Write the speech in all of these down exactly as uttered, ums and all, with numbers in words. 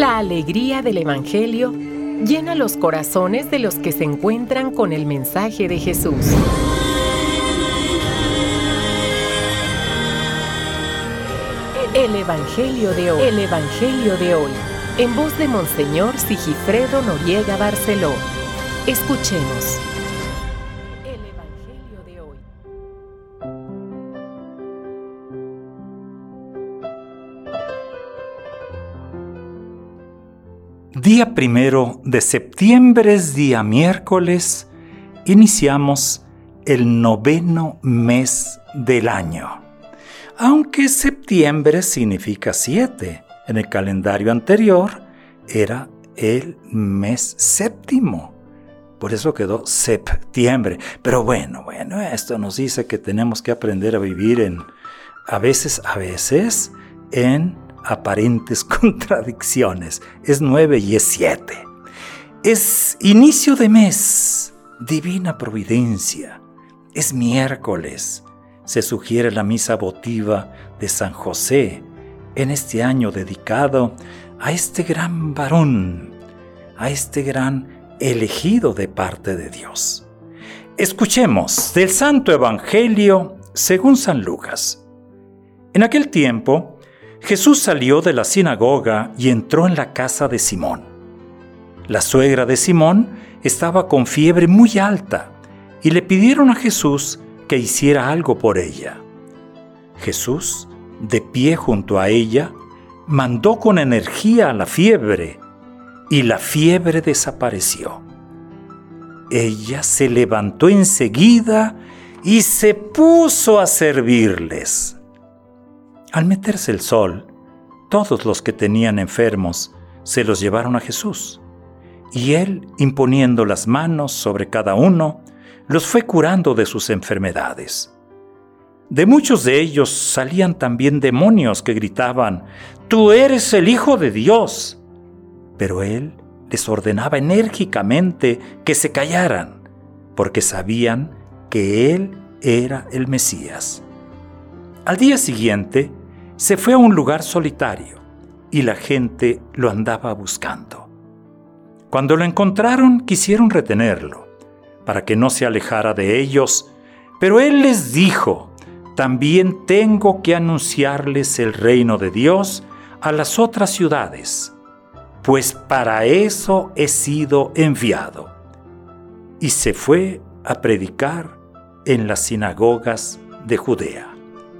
La alegría del Evangelio llena los corazones de los que se encuentran con el mensaje de Jesús. El Evangelio de hoy. El Evangelio de hoy. En voz de Monseñor Sigifredo Noriega Barceló. Escuchemos. El Evangelio de hoy. Día primero de septiembre, es día miércoles, iniciamos el noveno mes del año. Aunque septiembre significa siete, en el calendario anterior era el mes séptimo. Por eso quedó septiembre. Pero bueno, bueno, esto nos dice que tenemos que aprender a vivir en, a veces, a veces, en aparentes contradicciones. Es nueve y es siete. Es inicio de mes, divina providencia. Es miércoles. Se sugiere la misa votiva de San José en este año dedicado a este gran varón, a este gran elegido de parte de Dios. Escuchemos del Santo Evangelio según San Lucas. En aquel tiempo, Jesús salió de la sinagoga y entró en la casa de Simón. La suegra de Simón estaba con fiebre muy alta y le pidieron a Jesús que hiciera algo por ella. Jesús, de pie junto a ella, mandó con energía a la fiebre y la fiebre desapareció. Ella se levantó enseguida y se puso a servirles. Al meterse el sol, todos los que tenían enfermos se los llevaron a Jesús, y él, imponiendo las manos sobre cada uno, los fue curando de sus enfermedades. De muchos de ellos salían también demonios que gritaban: «¡Tú eres el Hijo de Dios!». Pero él les ordenaba enérgicamente que se callaran, porque sabían que él era el Mesías. Al día siguiente, se fue a un lugar solitario y la gente lo andaba buscando. Cuando lo encontraron, quisieron retenerlo, para que no se alejara de ellos, pero él les dijo: «También tengo que anunciarles el reino de Dios a las otras ciudades, pues para eso he sido enviado». Y se fue a predicar en las sinagogas de Judea.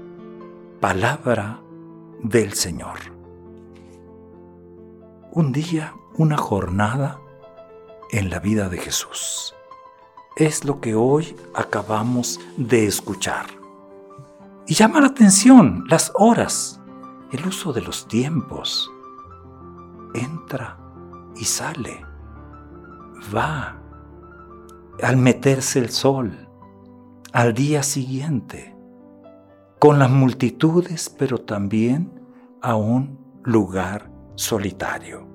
Palabra del Señor. Un día, una jornada en la vida de Jesús. Es lo que hoy acabamos de escuchar. Y llama la atención las horas, el uso de los tiempos. Entra y sale. Va. Al meterse el sol. Al día siguiente. Con las multitudes, pero también a un lugar solitario.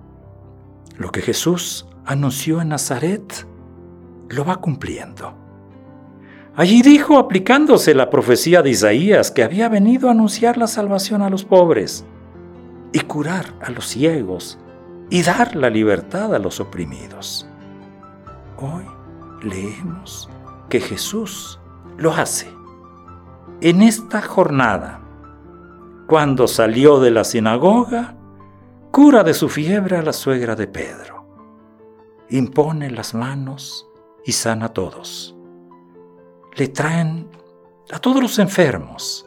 Lo que Jesús anunció en Nazaret, lo va cumpliendo. Allí dijo, aplicándose la profecía de Isaías, que había venido a anunciar la salvación a los pobres, y curar a los ciegos, y dar la libertad a los oprimidos. Hoy leemos que Jesús lo hace. En esta jornada, cuando salió de la sinagoga, cura de su fiebre a la suegra de Pedro. Impone las manos y sana a todos. Le traen a todos los enfermos.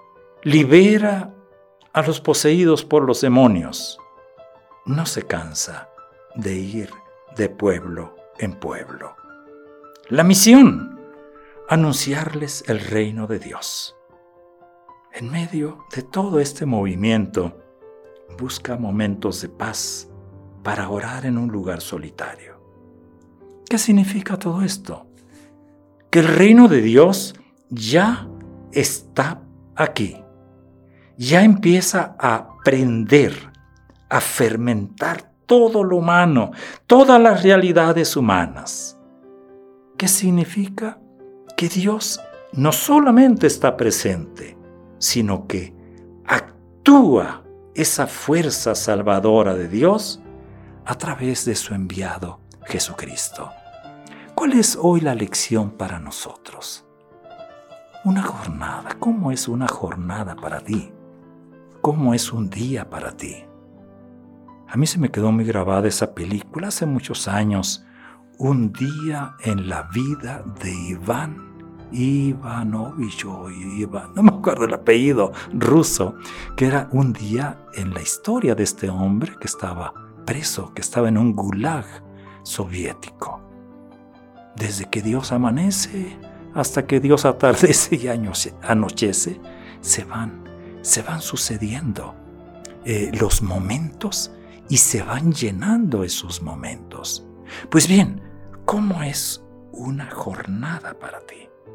Libera a los poseídos por los demonios. No se cansa de ir de pueblo en pueblo. La misión: anunciarles el reino de Dios. En medio de todo este movimiento, busca momentos de paz para orar en un lugar solitario. ¿Qué significa todo esto? Que el reino de Dios ya está aquí. Ya empieza a prender, a fermentar todo lo humano, todas las realidades humanas. ¿Qué significa? Que Dios no solamente está presente, sino que actúa esa fuerza salvadora de Dios a través de su enviado Jesucristo. ¿Cuál es hoy la lección para nosotros? Una jornada. ¿Cómo es una jornada para ti? ¿Cómo es un día para ti? A mí se me quedó muy grabada esa película hace muchos años, Un día en la vida de Iván Ivanovich, o Iván, no me acuerdo el apellido ruso, que era un día en la historia de este hombre que estaba preso, que estaba en un gulag soviético. Desde que Dios amanece hasta que Dios atardece y anochece, se van, se van sucediendo eh, los momentos y se van llenando esos momentos. Pues bien, ¿cómo es una jornada para ti?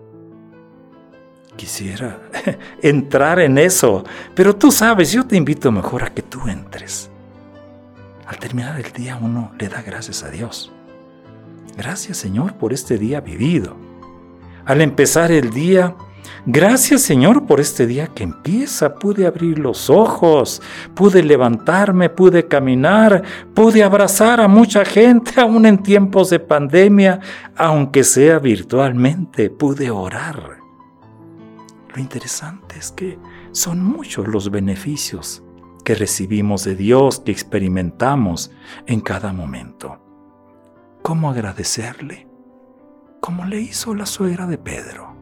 Quisiera entrar en eso, pero tú sabes, yo te invito mejor a que tú entres. Al terminar el día uno le da gracias a Dios. Gracias, Señor, por este día vivido. Al empezar el día, gracias, Señor, por este día que empieza. Pude abrir los ojos, pude levantarme, pude caminar, pude abrazar a mucha gente, aún en tiempos de pandemia, aunque sea virtualmente, pude orar. Lo interesante es que son muchos los beneficios que recibimos de Dios, que experimentamos en cada momento. ¿Cómo agradecerle? Como le hizo la suegra de Pedro,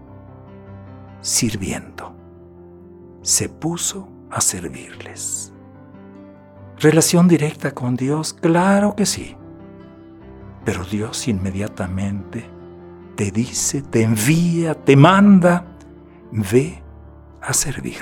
sirviendo. Se puso a servirles. ¿Relación directa con Dios? Claro que sí. Pero Dios inmediatamente te dice, te envía, te manda, ve a servir.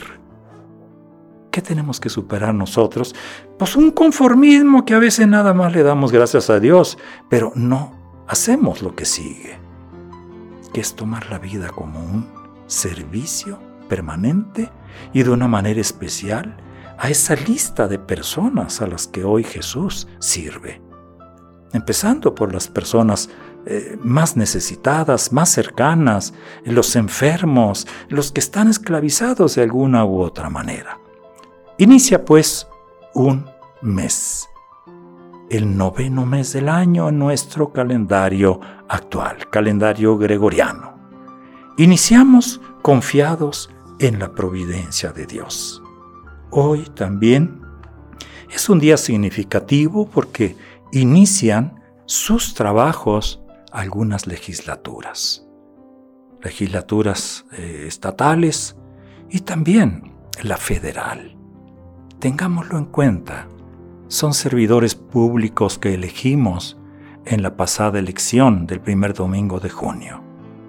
¿Qué tenemos que superar nosotros? Pues un conformismo que a veces nada más le damos gracias a Dios, pero no hacemos lo que sigue, que es tomar la vida como un servicio permanente y de una manera especial a esa lista de personas a las que hoy Jesús sirve. Empezando por las personas eh, más necesitadas, más cercanas, los enfermos, los que están esclavizados de alguna u otra manera. Inicia pues un mes, el noveno mes del año en nuestro calendario actual, calendario gregoriano. Iniciamos confiados en la providencia de Dios. Hoy también es un día significativo porque inician sus trabajos algunas legislaturas, legislaturas eh, estatales y también la federal. Tengámoslo en cuenta, son servidores públicos que elegimos en la pasada elección del primer domingo de junio.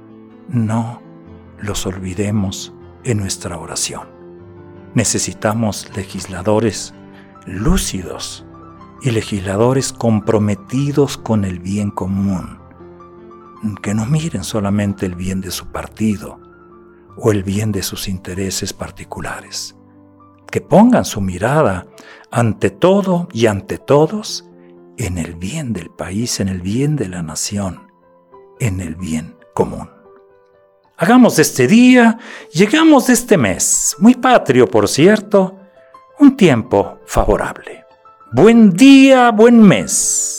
No los olvidemos en nuestra oración. Necesitamos legisladores lúcidos y legisladores comprometidos con el bien común, que no miren solamente el bien de su partido o el bien de sus intereses particulares, que pongan su mirada ante todo y ante todos en el bien del país, en el bien de la nación, en el bien común. Hagamos de este día, llegamos de este mes, muy patrio por cierto, un tiempo favorable. Buen día, buen mes.